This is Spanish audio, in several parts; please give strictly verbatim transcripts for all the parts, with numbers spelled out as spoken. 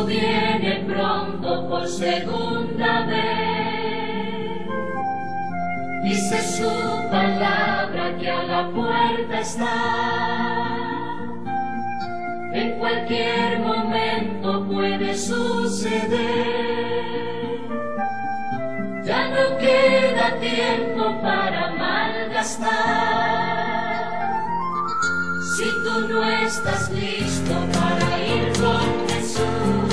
viene pronto por segunda vez. Dice su palabra que a la puerta está. En cualquier momento puede suceder. Ya no queda tiempo para malgastar. Si tú no estás listo para ir con Jesús,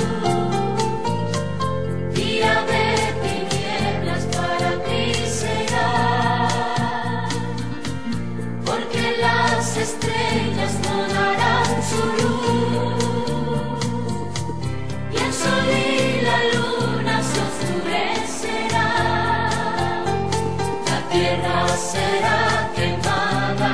día de tinieblas para ti será, porque las estrellas no darán su luz, y el sol y la luna se oscurecerán, la tierra será quemada.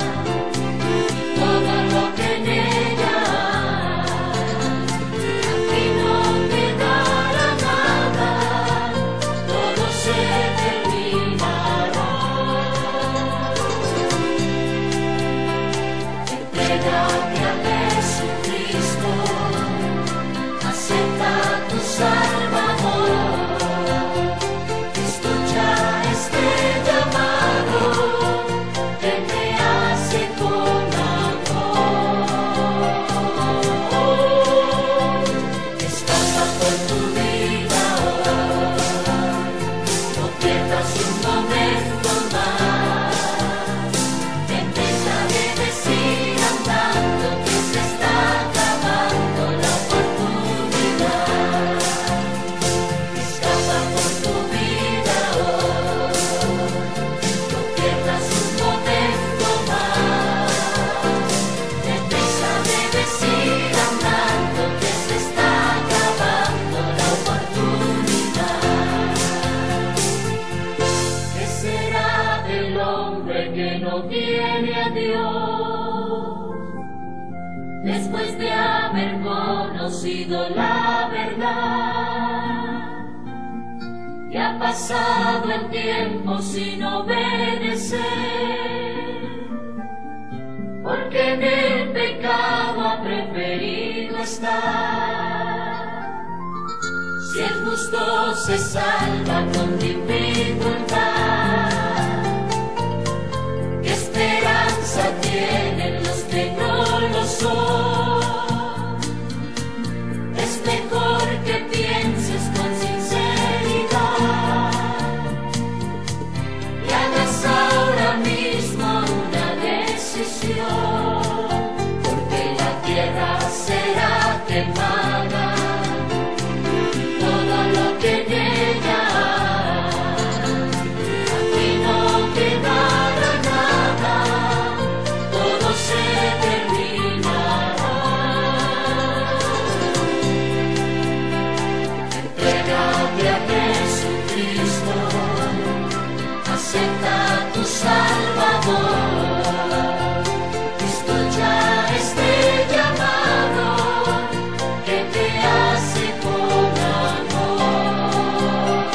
Que no tiene a Dios, después de haber conocido la verdad, y ha pasado el tiempo sin obedecer, porque en el pecado ha preferido estar. Si el justo se salva con dificultad, tienen los que no lo son. Es mejor que pienses con sinceridad y hagas ahora mismo una decisión, porque la tierra será quemada, todo lo que en ella aquí no quedará nada. Se terminará. Entrégate a Jesucristo, acepta a tu Salvador. Cristo ya es el llamado que te hace con amor.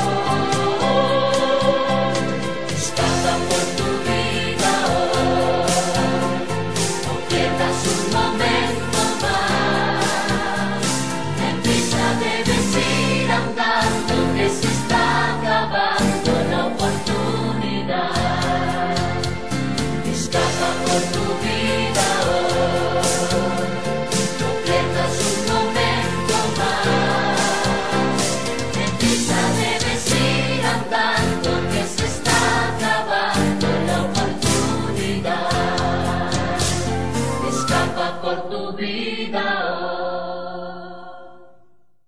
Escapa por tu vida hoy, sus momentos.